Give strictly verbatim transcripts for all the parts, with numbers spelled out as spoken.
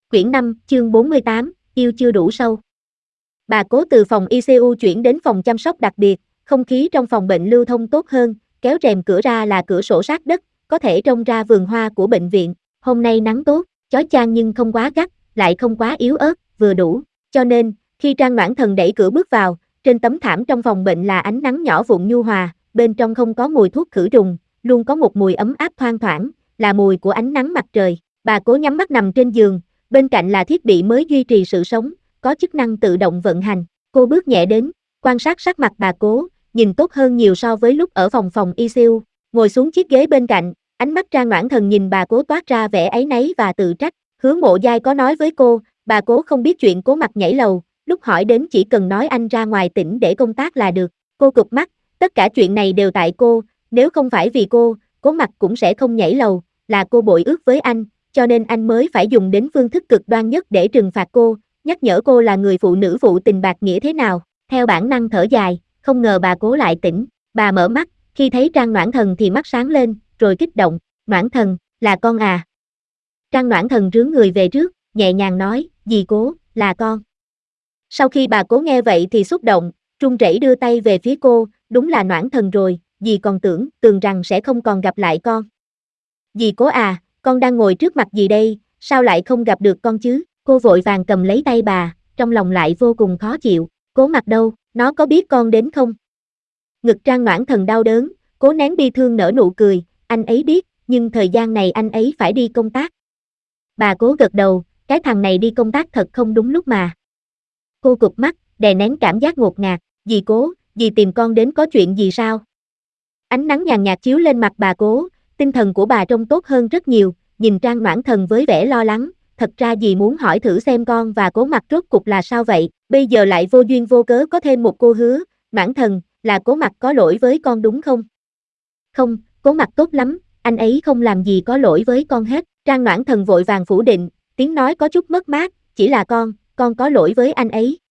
Quyển năm, chương bốn mươi tám, yêu chưa đủ sâu. Bà Cố từ phòng i xê u chuyển đến phòng chăm sóc đặc biệt, không khí trong phòng bệnh lưu thông tốt hơn, kéo rèm cửa ra là cửa sổ sát đất, có thể trông ra vườn hoa của bệnh viện. Hôm nay nắng tốt, chói chang nhưng không quá gắt, lại không quá yếu ớt, vừa đủ. Cho nên, khi Trang Noãn Thần đẩy cửa bước vào, trên tấm thảm trong phòng bệnh là ánh nắng nhỏ vụn nhu hòa, bên trong không có mùi thuốc khử trùng, luôn có một mùi ấm áp thoang thoảng, là mùi của ánh nắng mặt trời. Bà Cố nhắm mắt nằm trên giường, bên cạnh là thiết bị mới duy trì sự sống, có chức năng tự động vận hành. Cô bước nhẹ đến, quan sát sắc mặt bà Cố, nhìn tốt hơn nhiều so với lúc ở phòng phòng i xê u. Ngồi xuống chiếc ghế bên cạnh, ánh mắt Trang Noãn Thần nhìn bà Cố toát ra vẻ áy náy và tự trách. Hứa Mộ Giai có nói với cô, bà Cố không biết chuyện Cố Mặc nhảy lầu, lúc hỏi đến chỉ cần nói anh ra ngoài tỉnh để công tác là được. Cô cụp mắt, tất cả chuyện này đều tại cô, nếu không phải vì cô, Cố Mặc cũng sẽ không nhảy lầu, là cô bội ước với anh, cho nên anh mới phải dùng đến phương thức cực đoan nhất để trừng phạt cô, nhắc nhở cô là người phụ nữ phụ tình bạc nghĩa thế nào. Theo bản năng thở dài, không ngờ bà Cố lại tỉnh. Bà mở mắt, khi thấy Trang Noãn Thần thì mắt sáng lên, rồi kích động. Noãn Thần, là con à? Trang Noãn Thần rướn người về trước, nhẹ nhàng nói, dì Cố, là con. Sau khi bà Cố nghe vậy thì xúc động, run rẩy đưa tay về phía cô, đúng là Noãn Thần rồi, dì còn tưởng, tưởng rằng sẽ không còn gặp lại con. Dì Cố à, con đang ngồi trước mặt dì đây, sao lại không gặp được con chứ? Cô vội vàng cầm lấy tay bà, trong lòng lại vô cùng khó chịu. Cố Mặc đâu, nó có biết con đến không? Ngực Trang Noãn Thần đau đớn, cố nén bi thương nở nụ cười, anh ấy biết, nhưng thời gian này anh ấy phải đi công tác. Bà Cố gật đầu, cái thằng này đi công tác thật không đúng lúc mà. Cô cụp mắt, đè nén cảm giác ngột ngạt, dì Cố, dì tìm con đến có chuyện gì sao? Ánh nắng nhàn nhạt chiếu lên mặt bà Cố, tinh thần của bà trông tốt hơn rất nhiều, nhìn Trang Noãn Thần với vẻ lo lắng, thật ra dì muốn hỏi thử xem con và Cố Mặc rốt cục là sao vậy, bây giờ lại vô duyên vô cớ có thêm một cô Hứa. Noãn Thần, là Cố Mặc có lỗi với con đúng không? Không, Cố Mặc tốt lắm, anh ấy không làm gì có lỗi với con hết. Trang Noãn Thần vội vàng phủ định, tiếng nói có chút mất mát, chỉ là con, con có lỗi với anh ấy.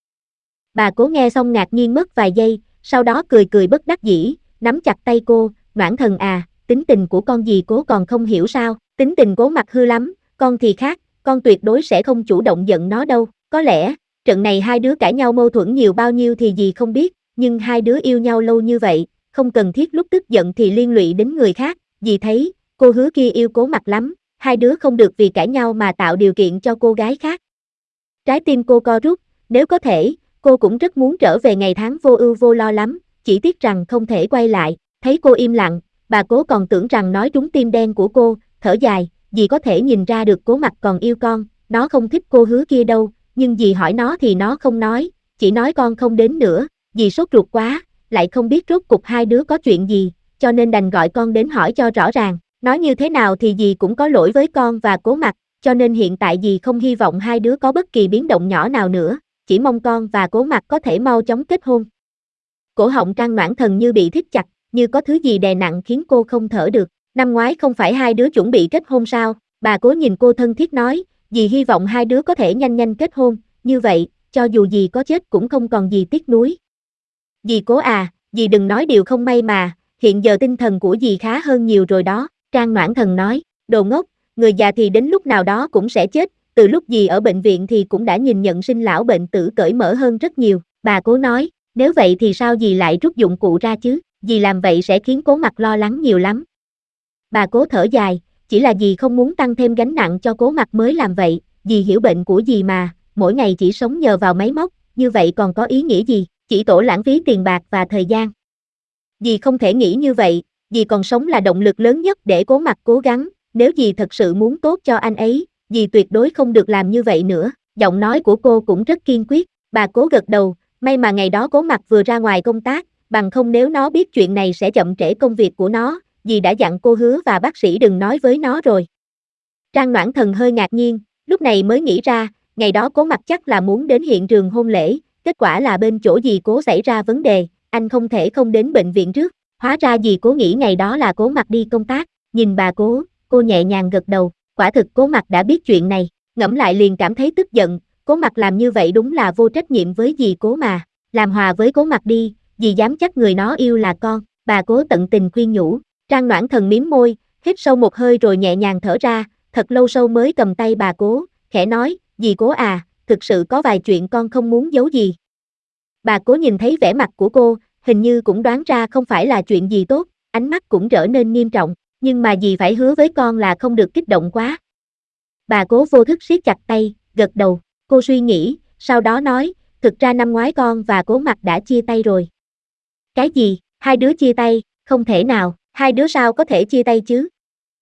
Bà Cố nghe xong ngạc nhiên mất vài giây, sau đó cười cười bất đắc dĩ, nắm chặt tay cô, Noãn Thần à, tính tình của con dì Cố còn không hiểu sao, tính tình Cố Mặc hư lắm, con thì khác, con tuyệt đối sẽ không chủ động giận nó đâu, có lẽ, trận này hai đứa cãi nhau mâu thuẫn nhiều bao nhiêu thì dì không biết, nhưng hai đứa yêu nhau lâu như vậy, không cần thiết lúc tức giận thì liên lụy đến người khác, dì thấy, cô Hứa kia yêu Cố Mặc lắm, hai đứa không được vì cãi nhau mà tạo điều kiện cho cô gái khác. Trái tim cô co rút, nếu có thể, cô cũng rất muốn trở về ngày tháng vô ưu vô lo lắm, chỉ tiếc rằng không thể quay lại. Thấy cô im lặng, bà Cố còn tưởng rằng nói trúng tim đen của cô, thở dài, dì có thể nhìn ra được Cố Mặc còn yêu con, nó không thích cô Hứa kia đâu, nhưng dì hỏi nó thì nó không nói, chỉ nói con không đến nữa, dì sốt ruột quá, lại không biết rốt cục hai đứa có chuyện gì, cho nên đành gọi con đến hỏi cho rõ ràng, nói như thế nào thì dì cũng có lỗi với con và Cố Mặc, cho nên hiện tại dì không hy vọng hai đứa có bất kỳ biến động nhỏ nào nữa, chỉ mong con và Cố Mặc có thể mau chóng kết hôn. Cổ họng Trang Noãn Thần như bị thít chặt, như có thứ gì đè nặng khiến cô không thở được. Năm ngoái không phải hai đứa chuẩn bị kết hôn sao? Bà Cố nhìn cô thân thiết nói, dì hy vọng hai đứa có thể nhanh nhanh kết hôn, như vậy, cho dù dì có chết cũng không còn gì tiếc nuối. Dì Cố à, dì đừng nói điều không may mà, hiện giờ tinh thần của dì khá hơn nhiều rồi đó. Trang Noãn Thần nói, đồ ngốc, người già thì đến lúc nào đó cũng sẽ chết, từ lúc dì ở bệnh viện thì cũng đã nhìn nhận sinh lão bệnh tử cởi mở hơn rất nhiều. Bà Cố nói, nếu vậy thì sao dì lại rút dụng cụ ra chứ, dì làm vậy sẽ khiến Cố Mặc lo lắng nhiều lắm. Bà Cố thở dài, chỉ là dì không muốn tăng thêm gánh nặng cho Cố Mặc mới làm vậy, dì hiểu bệnh của dì mà, mỗi ngày chỉ sống nhờ vào máy móc, như vậy còn có ý nghĩa gì, chỉ tổ lãng phí tiền bạc và thời gian. Dì không thể nghĩ như vậy, dì còn sống là động lực lớn nhất để Cố Mặc cố gắng, nếu dì thật sự muốn tốt cho anh ấy, dì tuyệt đối không được làm như vậy nữa. Giọng nói của cô cũng rất kiên quyết, bà Cố gật đầu, may mà ngày đó Cố Mặc vừa ra ngoài công tác, bằng không nếu nó biết chuyện này sẽ chậm trễ công việc của nó, dì đã dặn cô Hứa và bác sĩ đừng nói với nó rồi. Trang Noãn Thần hơi ngạc nhiên, lúc này mới nghĩ ra, ngày đó Cố Mặc chắc là muốn đến hiện trường hôn lễ, kết quả là bên chỗ dì Cố xảy ra vấn đề, anh không thể không đến bệnh viện trước, hóa ra dì Cố nghĩ ngày đó là Cố Mặc đi công tác, nhìn bà Cố, cô nhẹ nhàng gật đầu, quả thực Cố Mặc đã biết chuyện này, ngẫm lại liền cảm thấy tức giận, Cố Mặc làm như vậy đúng là vô trách nhiệm với dì Cố mà, làm hòa với Cố Mặc đi, dì dám chắc người nó yêu là con, bà Cố tận tình khuyên nhủ. Trang Noãn Thần mím môi, hít sâu một hơi rồi nhẹ nhàng thở ra, thật lâu sau mới cầm tay bà Cố, khẽ nói, Dì Cố à, thực sự có vài chuyện con không muốn giấu gì. Bà Cố nhìn thấy vẻ mặt của cô, hình như cũng đoán ra không phải là chuyện gì tốt, ánh mắt cũng trở nên nghiêm trọng, nhưng mà dì phải hứa với con là không được kích động quá. Bà Cố vô thức siết chặt tay, gật đầu, cô suy nghĩ, sau đó nói, thực ra năm ngoái con và Cố Mặc đã chia tay rồi. Cái gì, hai đứa chia tay, không thể nào, hai đứa sao có thể chia tay chứ?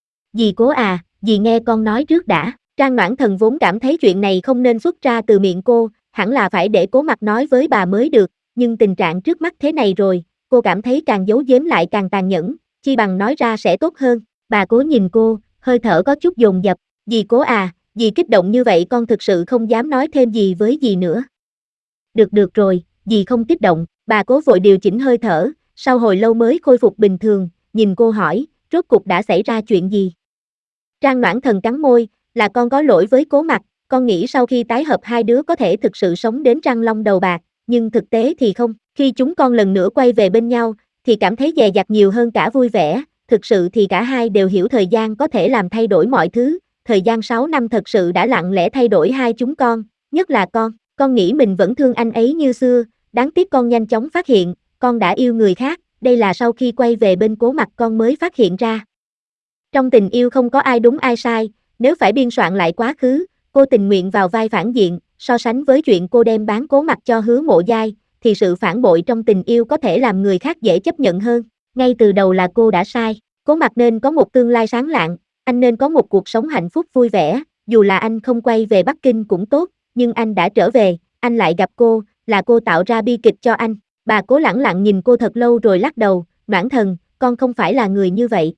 Dì Cố à, dì nghe con nói trước đã. Trang Noãn Thần vốn cảm thấy chuyện này không nên xuất ra từ miệng cô, hẳn là phải để Cố Mặc nói với bà mới được, nhưng tình trạng trước mắt thế này rồi, cô cảm thấy càng giấu giếm lại càng tàn nhẫn, chi bằng nói ra sẽ tốt hơn. Bà Cố nhìn cô, hơi thở có chút dồn dập, dì Cố à, dì kích động như vậy con thực sự không dám nói thêm gì với dì nữa. Được được rồi, dì không kích động, bà Cố vội điều chỉnh hơi thở, sau hồi lâu mới khôi phục bình thường, nhìn cô hỏi, rốt cục đã xảy ra chuyện gì? Trang Noãn Thần cắn môi, là con có lỗi với Cố Mặc, con nghĩ sau khi tái hợp hai đứa có thể thực sự sống đến răng long đầu bạc, nhưng thực tế thì không, khi chúng con lần nữa quay về bên nhau, thì cảm thấy dè dặt nhiều hơn cả vui vẻ, thực sự thì cả hai đều hiểu thời gian có thể làm thay đổi mọi thứ, thời gian sáu năm thật sự đã lặng lẽ thay đổi hai chúng con, nhất là con, con nghĩ mình vẫn thương anh ấy như xưa, đáng tiếc con nhanh chóng phát hiện, con đã yêu người khác, đây là sau khi quay về bên Cố Mặc con mới phát hiện ra. Trong tình yêu không có ai đúng ai sai, nếu phải biên soạn lại quá khứ, cô tình nguyện vào vai phản diện, so sánh với chuyện cô đem bán Cố Mặc cho Hứa Mộ Giai, thì sự phản bội trong tình yêu có thể làm người khác dễ chấp nhận hơn. Ngay từ đầu là cô đã sai, Cố Mặc nên có một tương lai sáng lạng, anh nên có một cuộc sống hạnh phúc vui vẻ, dù là anh không quay về Bắc Kinh cũng tốt, nhưng anh đã trở về, anh lại gặp cô, là cô tạo ra bi kịch cho anh. Bà Cố lẳng lặng nhìn cô thật lâu rồi lắc đầu, Noãn Thần, con không phải là người như vậy.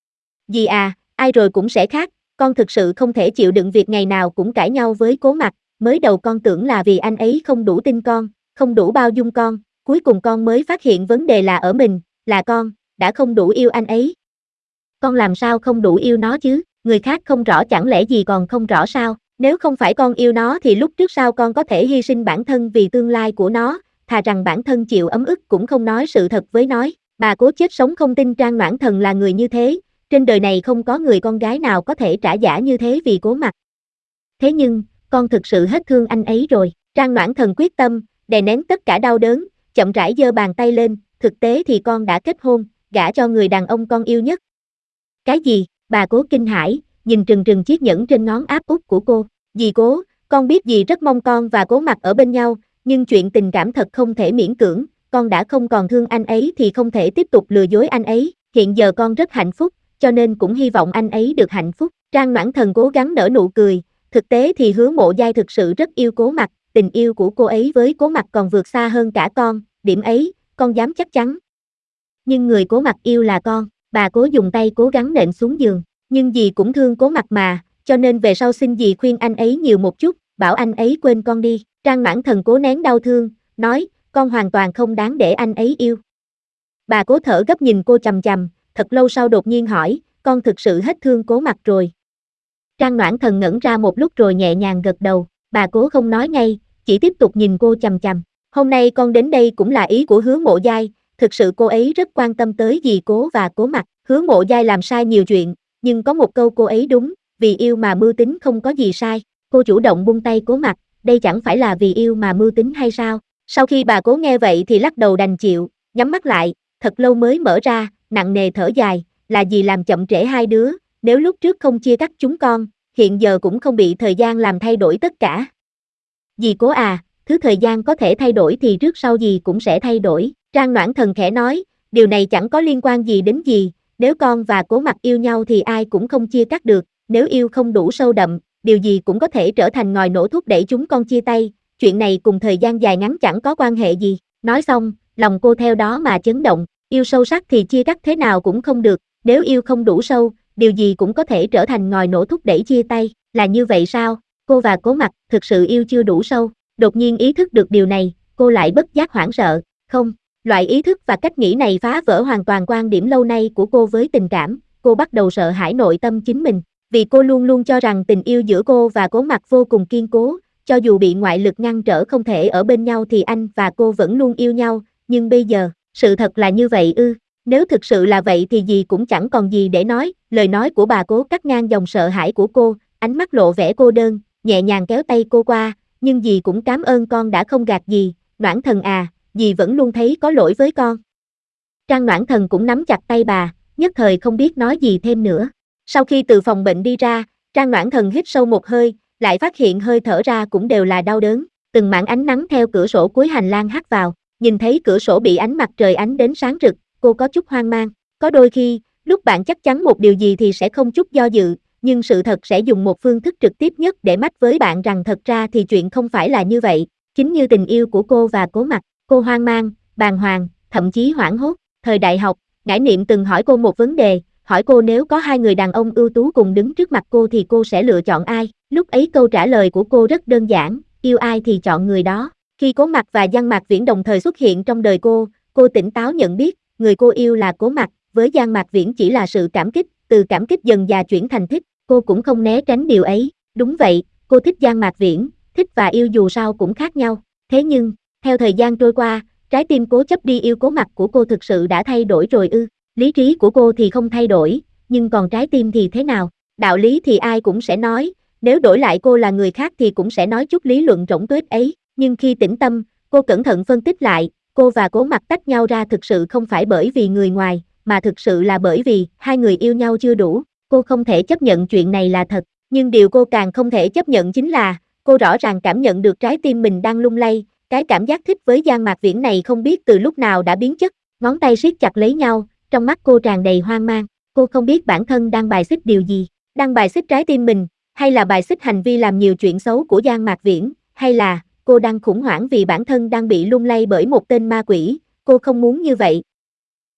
Dì à, ai rồi cũng sẽ khác, con thực sự không thể chịu đựng việc ngày nào cũng cãi nhau với Cố Mặc, mới đầu con tưởng là vì anh ấy không đủ tin con, không đủ bao dung con, cuối cùng con mới phát hiện vấn đề là ở mình, là con, đã không đủ yêu anh ấy. Con làm sao không đủ yêu nó chứ, người khác không rõ chẳng lẽ dì còn không rõ sao, nếu không phải con yêu nó thì lúc trước sao con có thể hy sinh bản thân vì tương lai của nó, thà rằng bản thân chịu ấm ức cũng không nói sự thật với nói. Bà Cố chết sống không tin Trang Noãn Thần là người như thế, trên đời này không có người con gái nào có thể trả giả như thế vì Cố Mặc. Thế nhưng, con thực sự hết thương anh ấy rồi, Trang Noãn Thần quyết tâm, đè nén tất cả đau đớn, chậm rãi giơ bàn tay lên, thực tế thì con đã kết hôn, gả cho người đàn ông con yêu nhất. Cái gì? Bà Cố kinh hãi, nhìn trừng trừng chiếc nhẫn trên ngón áp út của cô. Dì Cố, con biết dì rất mong con và Cố Mặc ở bên nhau, nhưng chuyện tình cảm thật không thể miễn cưỡng, con đã không còn thương anh ấy thì không thể tiếp tục lừa dối anh ấy, hiện giờ con rất hạnh phúc, cho nên cũng hy vọng anh ấy được hạnh phúc. Trang Noãn Thần cố gắng nở nụ cười, thực tế thì Hứa Mộ Giai thực sự rất yêu Cố Mặc, tình yêu của cô ấy với Cố Mặc còn vượt xa hơn cả con, điểm ấy, con dám chắc chắn. Nhưng người Cố Mặc yêu là con, bà Cố dùng tay cố gắng nện xuống giường, nhưng dì cũng thương Cố Mặc mà, cho nên về sau xin dì khuyên anh ấy nhiều một chút, bảo anh ấy quên con đi. Trang Noãn Thần cố nén đau thương, nói, con hoàn toàn không đáng để anh ấy yêu. Bà Cố thở gấp nhìn cô chằm chằm, thật lâu sau đột nhiên hỏi, con thực sự hết thương Cố Mặc rồi. Trang Noãn Thần ngẩn ra một lúc rồi nhẹ nhàng gật đầu, bà Cố không nói ngay, chỉ tiếp tục nhìn cô chằm chằm. Hôm nay con đến đây cũng là ý của Hứa Mộ Giai, thực sự cô ấy rất quan tâm tới dì Cố và Cố Mặc. Hứa Mộ Giai làm sai nhiều chuyện, nhưng có một câu cô ấy đúng, vì yêu mà mưu tính không có gì sai. Cô chủ động buông tay Cố Mặc, đây chẳng phải là vì yêu mà mưu tính hay sao? Sau khi bà Cố nghe vậy thì lắc đầu đành chịu, nhắm mắt lại, thật lâu mới mở ra, nặng nề thở dài, là gì làm chậm trễ hai đứa, nếu lúc trước không chia cắt chúng con, hiện giờ cũng không bị thời gian làm thay đổi tất cả. Dì Cố à, thứ thời gian có thể thay đổi thì trước sau gì cũng sẽ thay đổi. Trang Noãn Thần khẽ nói, điều này chẳng có liên quan gì đến dì, nếu con và Cố Mặc yêu nhau thì ai cũng không chia cắt được, nếu yêu không đủ sâu đậm, điều gì cũng có thể trở thành ngòi nổ thúc đẩy chúng con chia tay, chuyện này cùng thời gian dài ngắn chẳng có quan hệ gì. Nói xong, lòng cô theo đó mà chấn động, yêu sâu sắc thì chia cắt thế nào cũng không được, nếu yêu không đủ sâu, điều gì cũng có thể trở thành ngòi nổ thúc đẩy chia tay, là như vậy sao? Cô và Cố Mặc thực sự yêu chưa đủ sâu, đột nhiên ý thức được điều này, cô lại bất giác hoảng sợ, không, loại ý thức và cách nghĩ này phá vỡ hoàn toàn quan điểm lâu nay của cô với tình cảm, cô bắt đầu sợ hãi nội tâm chính mình, vì cô luôn luôn cho rằng tình yêu giữa cô và Cố Mặc vô cùng kiên cố, cho dù bị ngoại lực ngăn trở không thể ở bên nhau thì anh và cô vẫn luôn yêu nhau, nhưng bây giờ, sự thật là như vậy ư? Nếu thực sự là vậy thì gì cũng chẳng còn gì để nói, lời nói của bà Cố cắt ngang dòng sợ hãi của cô, ánh mắt lộ vẻ cô đơn, nhẹ nhàng kéo tay cô qua, nhưng dì cũng cảm ơn con đã không gạt dì, Noãn Thần à, dì vẫn luôn thấy có lỗi với con. Trang Noãn Thần cũng nắm chặt tay bà, nhất thời không biết nói gì thêm nữa. Sau khi từ phòng bệnh đi ra, Trang Noãn Thần hít sâu một hơi, lại phát hiện hơi thở ra cũng đều là đau đớn, từng mảng ánh nắng theo cửa sổ cuối hành lang hắt vào, nhìn thấy cửa sổ bị ánh mặt trời ánh đến sáng rực, cô có chút hoang mang, có đôi khi, lúc bạn chắc chắn một điều gì thì sẽ không chút do dự, nhưng sự thật sẽ dùng một phương thức trực tiếp nhất để mách với bạn rằng thật ra thì chuyện không phải là như vậy, chính như tình yêu của cô và Cố Mặc, cô hoang mang, bàng hoàng, thậm chí hoảng hốt. Thời đại học, Ngải Niệm từng hỏi cô một vấn đề, hỏi cô nếu có hai người đàn ông ưu tú cùng đứng trước mặt cô thì cô sẽ lựa chọn ai, lúc ấy câu trả lời của cô rất đơn giản, yêu ai thì chọn người đó. Khi Cố Mặc và Giang Mạc Viễn đồng thời xuất hiện trong đời cô, cô tỉnh táo nhận biết, người cô yêu là Cố Mặc, với Giang Mạc Viễn chỉ là sự cảm kích, từ cảm kích dần dà chuyển thành thích, cô cũng không né tránh điều ấy, đúng vậy, cô thích Giang Mạc Viễn, thích và yêu dù sao cũng khác nhau, thế nhưng, theo thời gian trôi qua, trái tim cố chấp đi yêu Cố Mặc của cô thực sự đã thay đổi rồi ư, lý trí của cô thì không thay đổi, nhưng còn trái tim thì thế nào, đạo lý thì ai cũng sẽ nói, nếu đổi lại cô là người khác thì cũng sẽ nói chút lý luận rỗng tuếch ấy, nhưng khi tĩnh tâm, cô cẩn thận phân tích lại, cô và Cố Mặc tách nhau ra thực sự không phải bởi vì người ngoài, mà thực sự là bởi vì hai người yêu nhau chưa đủ, cô không thể chấp nhận chuyện này là thật, nhưng điều cô càng không thể chấp nhận chính là, cô rõ ràng cảm nhận được trái tim mình đang lung lay, cái cảm giác thích với Giang Mạc Viễn này không biết từ lúc nào đã biến chất, ngón tay siết chặt lấy nhau, trong mắt cô tràn đầy hoang mang, cô không biết bản thân đang bài xích điều gì, đang bài xích trái tim mình, hay là bài xích hành vi làm nhiều chuyện xấu của Giang Mạc Viễn, hay là cô đang khủng hoảng vì bản thân đang bị lung lay bởi một tên ma quỷ, cô không muốn như vậy,